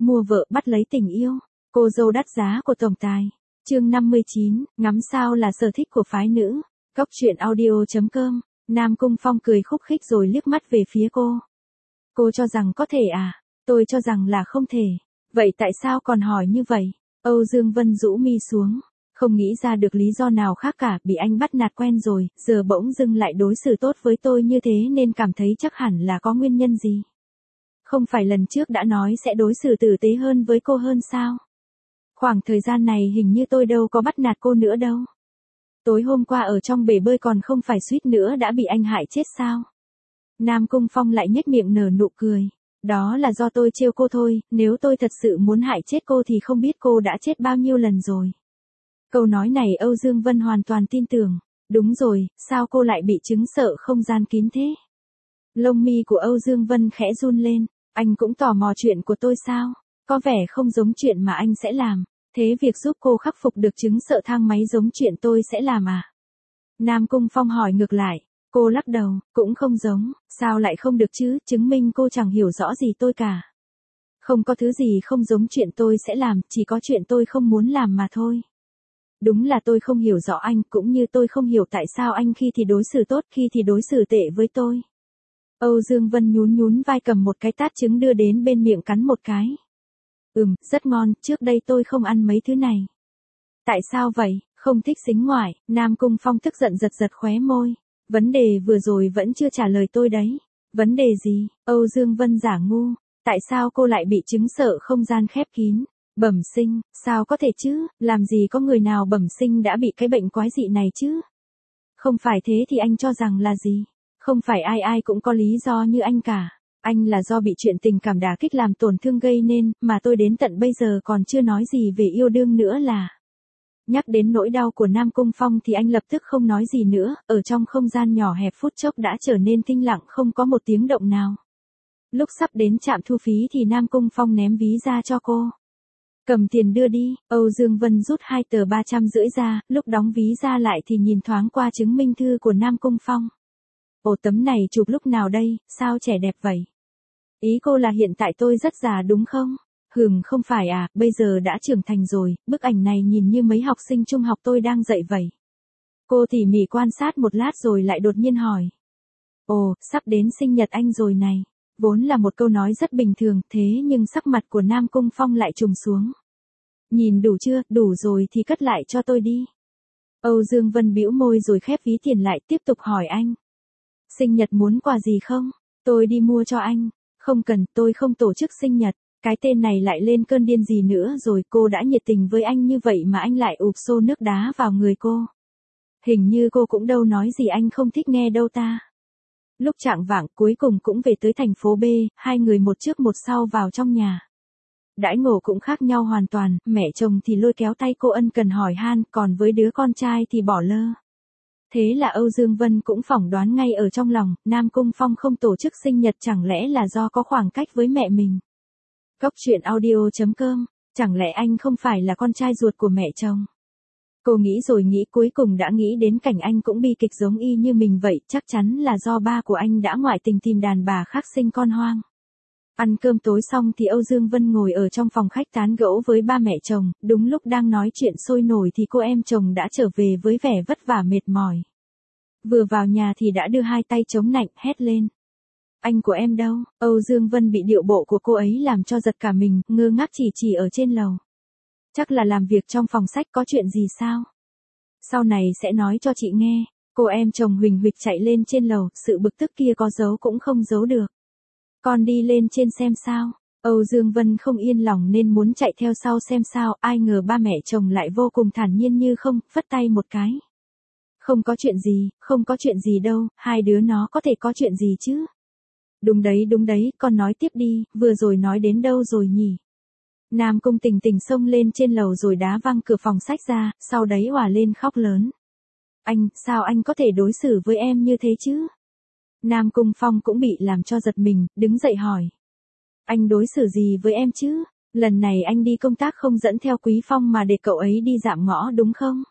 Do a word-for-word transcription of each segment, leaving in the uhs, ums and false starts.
mua vợ bắt lấy tình yêu, cô dâu đắt giá của tổng tài. Chương năm mươi chín, ngắm sao là sở thích của phái nữ. Cốc truyện audio chấm com. Nam Cung Phong cười khúc khích rồi liếc mắt về phía cô. Cô cho rằng có thể à? Tôi cho rằng là không thể. Vậy tại sao còn hỏi như vậy? Âu Dương Vân rũ mi xuống. Không nghĩ ra được lý do nào khác cả, bị anh bắt nạt quen rồi, giờ bỗng dưng lại đối xử tốt với tôi như thế nên cảm thấy chắc hẳn là có nguyên nhân gì. Không phải lần trước đã nói sẽ đối xử tử tế hơn với cô hơn sao? Khoảng thời gian này hình như tôi đâu có bắt nạt cô nữa đâu. Tối hôm qua ở trong bể bơi còn không phải suýt nữa đã bị anh hại chết sao? Nam Cung Phong lại nhếch miệng nở nụ cười. Đó là do tôi trêu cô thôi, nếu tôi thật sự muốn hại chết cô thì không biết cô đã chết bao nhiêu lần rồi. Câu nói này Âu Dương Vân hoàn toàn tin tưởng. Đúng rồi, sao cô lại bị chứng sợ không gian kín thế? Lông mi của Âu Dương Vân khẽ run lên. Anh cũng tò mò chuyện của tôi sao? Có vẻ không giống chuyện mà anh sẽ làm. Thế việc giúp cô khắc phục được chứng sợ thang máy giống chuyện tôi sẽ làm à? Nam Cung Phong hỏi ngược lại. Cô lắc đầu, cũng không giống, sao lại không được chứ, chứng minh cô chẳng hiểu rõ gì tôi cả. Không có thứ gì không giống chuyện tôi sẽ làm, chỉ có chuyện tôi không muốn làm mà thôi. Đúng là tôi không hiểu rõ anh, cũng như tôi không hiểu tại sao anh khi thì đối xử tốt, khi thì đối xử tệ với tôi. Âu Dương Vân nhún nhún vai cầm một cái tát trứng đưa đến bên miệng cắn một cái. Ừm, rất ngon, trước đây tôi không ăn mấy thứ này. Tại sao vậy, không thích xính ngoại? Nam Cung Phong tức giận giật giật khóe môi. Vấn đề vừa rồi vẫn chưa trả lời tôi đấy. Vấn đề gì? Âu Dương Vân giả ngu. Tại sao cô lại bị chứng sợ không gian khép kín? Bẩm sinh, sao có thể chứ, làm gì có người nào bẩm sinh đã bị cái bệnh quái dị này chứ? Không phải thế thì anh cho rằng là gì? Không phải ai ai cũng có lý do như anh cả. Anh là do bị chuyện tình cảm đả kích làm tổn thương gây nên, mà tôi đến tận bây giờ còn chưa nói gì về yêu đương nữa là... Nhắc đến nỗi đau của Nam Cung Phong thì anh lập tức không nói gì nữa, ở trong không gian nhỏ hẹp phút chốc đã trở nên tĩnh lặng không có một tiếng động nào. Lúc sắp đến trạm thu phí thì Nam Cung Phong ném ví ra cho cô. Cầm tiền đưa đi, Âu Dương Vân rút hai tờ ba trăm rưỡi ra, lúc đóng ví ra lại thì nhìn thoáng qua chứng minh thư của Nam Cung Phong. Ồ, tấm này chụp lúc nào đây, sao trẻ đẹp vậy? Ý cô là hiện tại tôi rất già đúng không? Hừm, không phải à, bây giờ đã trưởng thành rồi, bức ảnh này nhìn như mấy học sinh trung học tôi đang dạy vậy. Cô tỉ mỉ quan sát một lát rồi lại đột nhiên hỏi. Ồ, sắp đến sinh nhật anh rồi này. Vốn là một câu nói rất bình thường, thế nhưng sắc mặt của Nam Cung Phong lại trùng xuống. Nhìn đủ chưa, đủ rồi thì cất lại cho tôi đi. Âu Dương Vân bĩu môi rồi khép ví tiền lại, tiếp tục hỏi anh. Sinh nhật muốn quà gì không? Tôi đi mua cho anh. Không cần, tôi không tổ chức sinh nhật. Cái tên này lại lên cơn điên gì nữa rồi, cô đã nhiệt tình với anh như vậy mà anh lại ụp xô nước đá vào người cô. Hình như cô cũng đâu nói gì anh không thích nghe đâu ta. Lúc chạng vạng cuối cùng cũng về tới thành phố B, hai người một trước một sau vào trong nhà. Đãi ngộ cũng khác nhau hoàn toàn, mẹ chồng thì lôi kéo tay cô ân cần hỏi han, còn với đứa con trai thì bỏ lơ. Thế là Âu Dương Vân cũng phỏng đoán ngay ở trong lòng, Nam Cung Phong không tổ chức sinh nhật chẳng lẽ là do có khoảng cách với mẹ mình. Cốc truyện audio chấm com, chẳng lẽ anh không phải là con trai ruột của mẹ chồng? Cô nghĩ rồi nghĩ cuối cùng đã nghĩ đến cảnh anh cũng bi kịch giống y như mình vậy, chắc chắn là do ba của anh đã ngoại tình tìm đàn bà khác sinh con hoang. Ăn cơm tối xong thì Âu Dương Vân ngồi ở trong phòng khách tán gẫu với ba mẹ chồng, đúng lúc đang nói chuyện sôi nổi thì cô em chồng đã trở về với vẻ vất vả mệt mỏi. Vừa vào nhà thì đã đưa hai tay chống nạnh, hét lên. Anh của em đâu? Âu Dương Vân bị điệu bộ của cô ấy làm cho giật cả mình, ngơ ngác chỉ chỉ ở trên lầu. Chắc là làm việc trong phòng sách, có chuyện gì sao? Sau này sẽ nói cho chị nghe. Cô em chồng huỳnh huỵch chạy lên trên lầu, sự bực tức kia có giấu cũng không giấu được. Con đi lên trên xem sao. Âu Dương Vân không yên lòng nên muốn chạy theo sau xem sao, ai ngờ ba mẹ chồng lại vô cùng thản nhiên như không, phất tay một cái. Không có chuyện gì, không có chuyện gì đâu, hai đứa nó có thể có chuyện gì chứ? Đúng đấy đúng đấy, con nói tiếp đi, vừa rồi nói đến đâu rồi nhỉ? Nam Cung Tình Tình xông lên trên lầu rồi đá văng cửa phòng sách ra, sau đấy òa lên khóc lớn. Anh, sao anh có thể đối xử với em như thế chứ? Nam Cung Phong cũng bị làm cho giật mình, đứng dậy hỏi. Anh đối xử gì với em chứ? Lần này anh đi công tác không dẫn theo Quý Phong mà để cậu ấy đi dạm ngõ đúng không?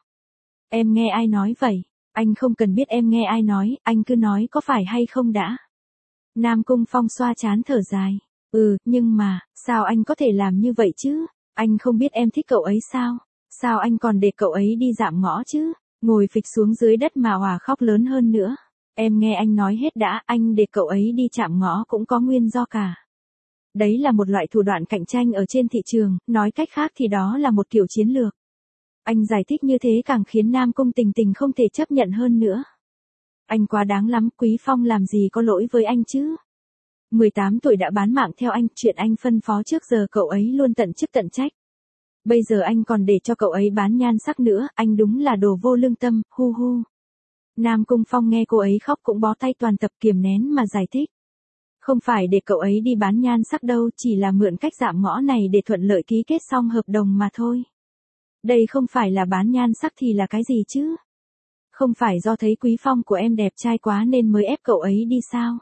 Em nghe ai nói vậy? Anh không cần biết em nghe ai nói, anh cứ nói có phải hay không đã. Nam Cung Phong xoa trán thở dài. Ừ, nhưng mà, sao anh có thể làm như vậy chứ? Anh không biết em thích cậu ấy sao? Sao anh còn để cậu ấy đi dạm ngõ chứ? Ngồi phịch xuống dưới đất mà Hòa khóc lớn hơn nữa. Em nghe anh nói hết đã, anh để cậu ấy đi chạm ngõ cũng có nguyên do cả. Đấy là một loại thủ đoạn cạnh tranh ở trên thị trường, nói cách khác thì đó là một kiểu chiến lược. Anh giải thích như thế càng khiến Nam Cung Tình Tình không thể chấp nhận hơn nữa. Anh quá đáng lắm, Quý Phong làm gì có lỗi với anh chứ? mười tám tuổi đã bán mạng theo anh, chuyện anh phân phó trước giờ cậu ấy luôn tận chức tận trách. Bây giờ anh còn để cho cậu ấy bán nhan sắc nữa, anh đúng là đồ vô lương tâm, hu hu. Nam Cung Phong nghe cô ấy khóc cũng bó tay toàn tập kiềm nén mà giải thích. Không phải để cậu ấy đi bán nhan sắc đâu, chỉ là mượn cách dạm ngõ này để thuận lợi ký kết xong hợp đồng mà thôi. Đây không phải là bán nhan sắc thì là cái gì chứ? Không phải do thấy Quý Phong của em đẹp trai quá nên mới ép cậu ấy đi sao?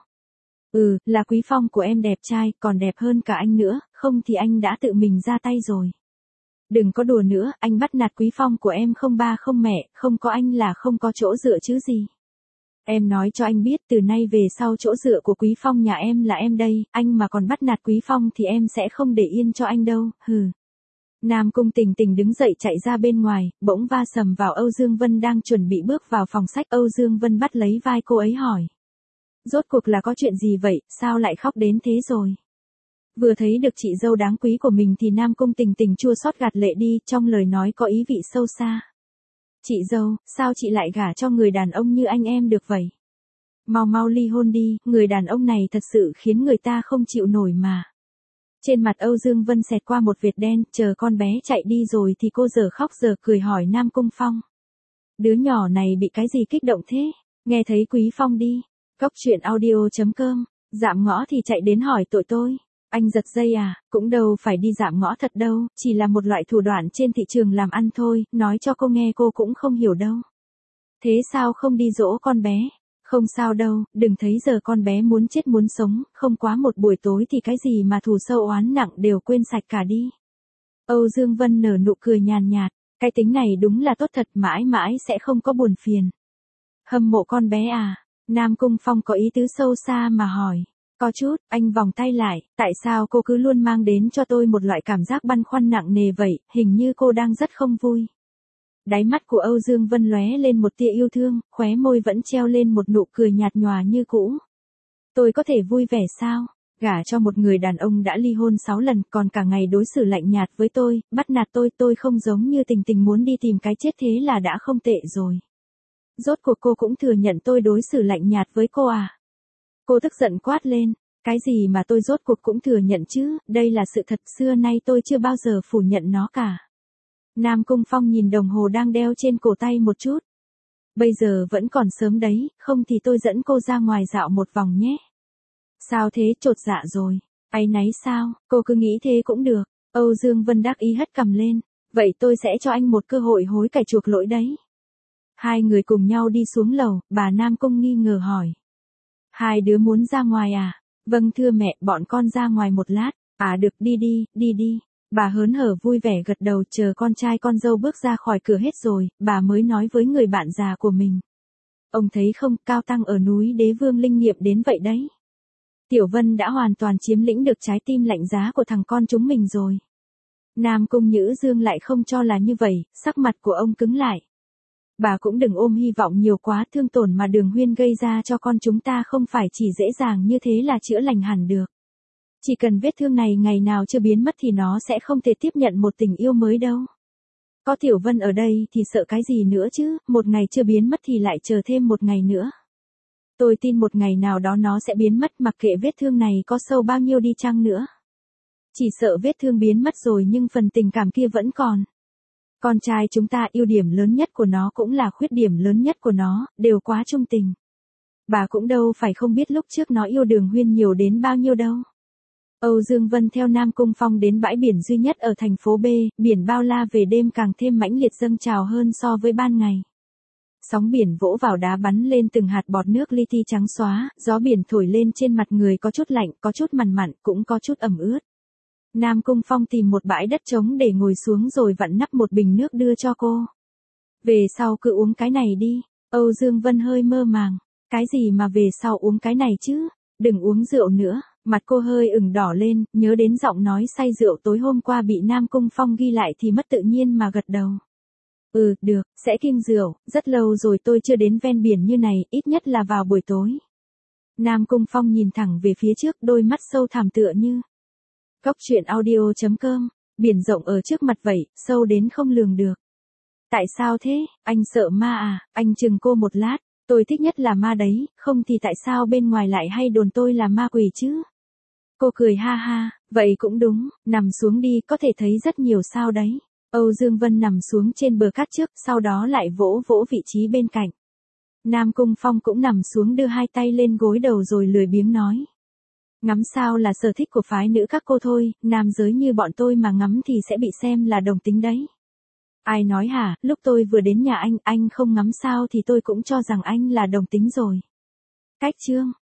Ừ, là Quý Phong của em đẹp trai, còn đẹp hơn cả anh nữa, không thì anh đã tự mình ra tay rồi. Đừng có đùa nữa, anh bắt nạt Quý Phong của em không ba không mẹ, không có anh là không có chỗ dựa chứ gì. Em nói cho anh biết từ nay về sau chỗ dựa của Quý Phong nhà em là em đây, anh mà còn bắt nạt Quý Phong thì em sẽ không để yên cho anh đâu, hừ. Nam Cung Tình Tình đứng dậy chạy ra bên ngoài, bỗng va sầm vào Âu Dương Vân đang chuẩn bị bước vào phòng sách. Âu Dương Vân bắt lấy vai cô ấy hỏi. Rốt cuộc là có chuyện gì vậy, sao lại khóc đến thế rồi? Vừa thấy được chị dâu đáng quý của mình thì Nam Cung Tình Tình chua xót gạt lệ đi, trong lời nói có ý vị sâu xa. Chị dâu, sao chị lại gả cho người đàn ông như anh em được vậy? Mau mau ly hôn đi, người đàn ông này thật sự khiến người ta không chịu nổi mà. Trên mặt Âu Dương Vân xẹt qua một vệt đen, chờ con bé chạy đi rồi thì cô giờ khóc giờ cười hỏi Nam Cung Phong. Đứa nhỏ này bị cái gì kích động thế? Nghe thấy Quý Phong đi. Cốc truyện audio chấm com, dạm ngõ thì chạy đến hỏi tội tôi. Anh giật dây à, cũng đâu phải đi dạm ngõ thật đâu, chỉ là một loại thủ đoạn trên thị trường làm ăn thôi, nói cho cô nghe cô cũng không hiểu đâu. Thế sao không đi dỗ con bé? Không sao đâu, đừng thấy giờ con bé muốn chết muốn sống, không quá một buổi tối thì cái gì mà thù sâu oán nặng đều quên sạch cả đi. Âu Dương Vân nở nụ cười nhàn nhạt, cái tính này đúng là tốt thật, mãi mãi sẽ không có buồn phiền. Hâm mộ con bé à? Nam Cung Phong có ý tứ sâu xa mà hỏi. Có chút, anh vòng tay lại, tại sao cô cứ luôn mang đến cho tôi một loại cảm giác băn khoăn nặng nề vậy, hình như cô đang rất không vui. Đáy mắt của Âu Dương Vân lóe lên một tia yêu thương, khóe môi vẫn treo lên một nụ cười nhạt nhòa như cũ. Tôi có thể vui vẻ sao? Gả cho một người đàn ông đã ly hôn sáu lần, còn cả ngày đối xử lạnh nhạt với tôi, bắt nạt tôi, tôi không giống như Tình Tình muốn đi tìm cái chết thế là đã không tệ rồi. Rốt cuộc cô cũng thừa nhận tôi đối xử lạnh nhạt với cô à? Cô tức giận quát lên, cái gì mà tôi rốt cuộc cũng thừa nhận chứ, đây là sự thật, xưa nay tôi chưa bao giờ phủ nhận nó cả. Nam Cung Phong nhìn đồng hồ đang đeo trên cổ tay một chút. Bây giờ vẫn còn sớm đấy, không thì tôi dẫn cô ra ngoài dạo một vòng nhé. Sao thế, chột dạ rồi, áy náy sao, cô cứ nghĩ thế cũng được. Âu Dương Vân đắc ý hất cằm lên, vậy tôi sẽ cho anh một cơ hội hối cải chuộc lỗi đấy. Hai người cùng nhau đi xuống lầu, bà Nam Cung nghi ngờ hỏi. Hai đứa muốn ra ngoài à? Vâng thưa mẹ, bọn con ra ngoài một lát. À được, đi đi, đi đi. Bà hớn hở vui vẻ gật đầu, chờ con trai con dâu bước ra khỏi cửa hết rồi, bà mới nói với người bạn già của mình. Ông thấy không, Cao Tăng ở núi Đế Vương linh nghiệm đến vậy đấy. Tiểu Vân đã hoàn toàn chiếm lĩnh được trái tim lạnh giá của thằng con chúng mình rồi. Nam Cung Nhữ Dương lại không cho là như vậy, sắc mặt của ông cứng lại. Bà cũng đừng ôm hy vọng nhiều quá, thương tổn mà Đường Huyên gây ra cho con chúng ta không phải chỉ dễ dàng như thế là chữa lành hẳn được. Chỉ cần vết thương này ngày nào chưa biến mất thì nó sẽ không thể tiếp nhận một tình yêu mới đâu. Có Tiểu Vân ở đây thì sợ cái gì nữa chứ, một ngày chưa biến mất thì lại chờ thêm một ngày nữa. Tôi tin một ngày nào đó nó sẽ biến mất, mặc kệ vết thương này có sâu bao nhiêu đi chăng nữa. Chỉ sợ vết thương biến mất rồi nhưng phần tình cảm kia vẫn còn. Con trai chúng ta ưu điểm lớn nhất của nó cũng là khuyết điểm lớn nhất của nó, đều quá trung tình. Bà cũng đâu phải không biết lúc trước nó yêu Đường Huyên nhiều đến bao nhiêu đâu. Âu Dương Vân theo Nam Cung Phong đến bãi biển duy nhất ở thành phố B, biển bao la về đêm càng thêm mãnh liệt dâng trào hơn so với ban ngày. Sóng biển vỗ vào đá bắn lên từng hạt bọt nước li ti trắng xóa, gió biển thổi lên trên mặt người có chút lạnh, có chút mằn mặn, cũng có chút ẩm ướt. Nam Cung Phong tìm một bãi đất trống để ngồi xuống rồi vặn nắp một bình nước đưa cho cô. Về sau cứ uống cái này đi. Âu Dương Vân hơi mơ màng. Cái gì mà về sau uống cái này chứ? Đừng uống rượu nữa. Mặt cô hơi ửng đỏ lên, nhớ đến giọng nói say rượu tối hôm qua bị Nam Cung Phong ghi lại thì mất tự nhiên mà gật đầu. Ừ, được, sẽ kiêng rượu, rất lâu rồi tôi chưa đến ven biển như này, ít nhất là vào buổi tối. Nam Cung Phong nhìn thẳng về phía trước, đôi mắt sâu thẳm tựa như. Cốc truyện audio chấm com, biển rộng ở trước mặt vậy, sâu đến không lường được. Tại sao thế, anh sợ ma à, anh chừng cô một lát, tôi thích nhất là ma đấy, không thì tại sao bên ngoài lại hay đồn tôi là ma quỷ chứ? Cô cười ha ha, vậy cũng đúng, nằm xuống đi, có thể thấy rất nhiều sao đấy. Âu Dương Vân nằm xuống trên bờ cát trước, sau đó lại vỗ vỗ vị trí bên cạnh. Nam Cung Phong cũng nằm xuống đưa hai tay lên gối đầu rồi lười biếng nói. Ngắm sao là sở thích của phái nữ các cô thôi, nam giới như bọn tôi mà ngắm thì sẽ bị xem là đồng tính đấy. Ai nói hả, lúc tôi vừa đến nhà anh, anh không ngắm sao thì tôi cũng cho rằng anh là đồng tính rồi. Cách chương.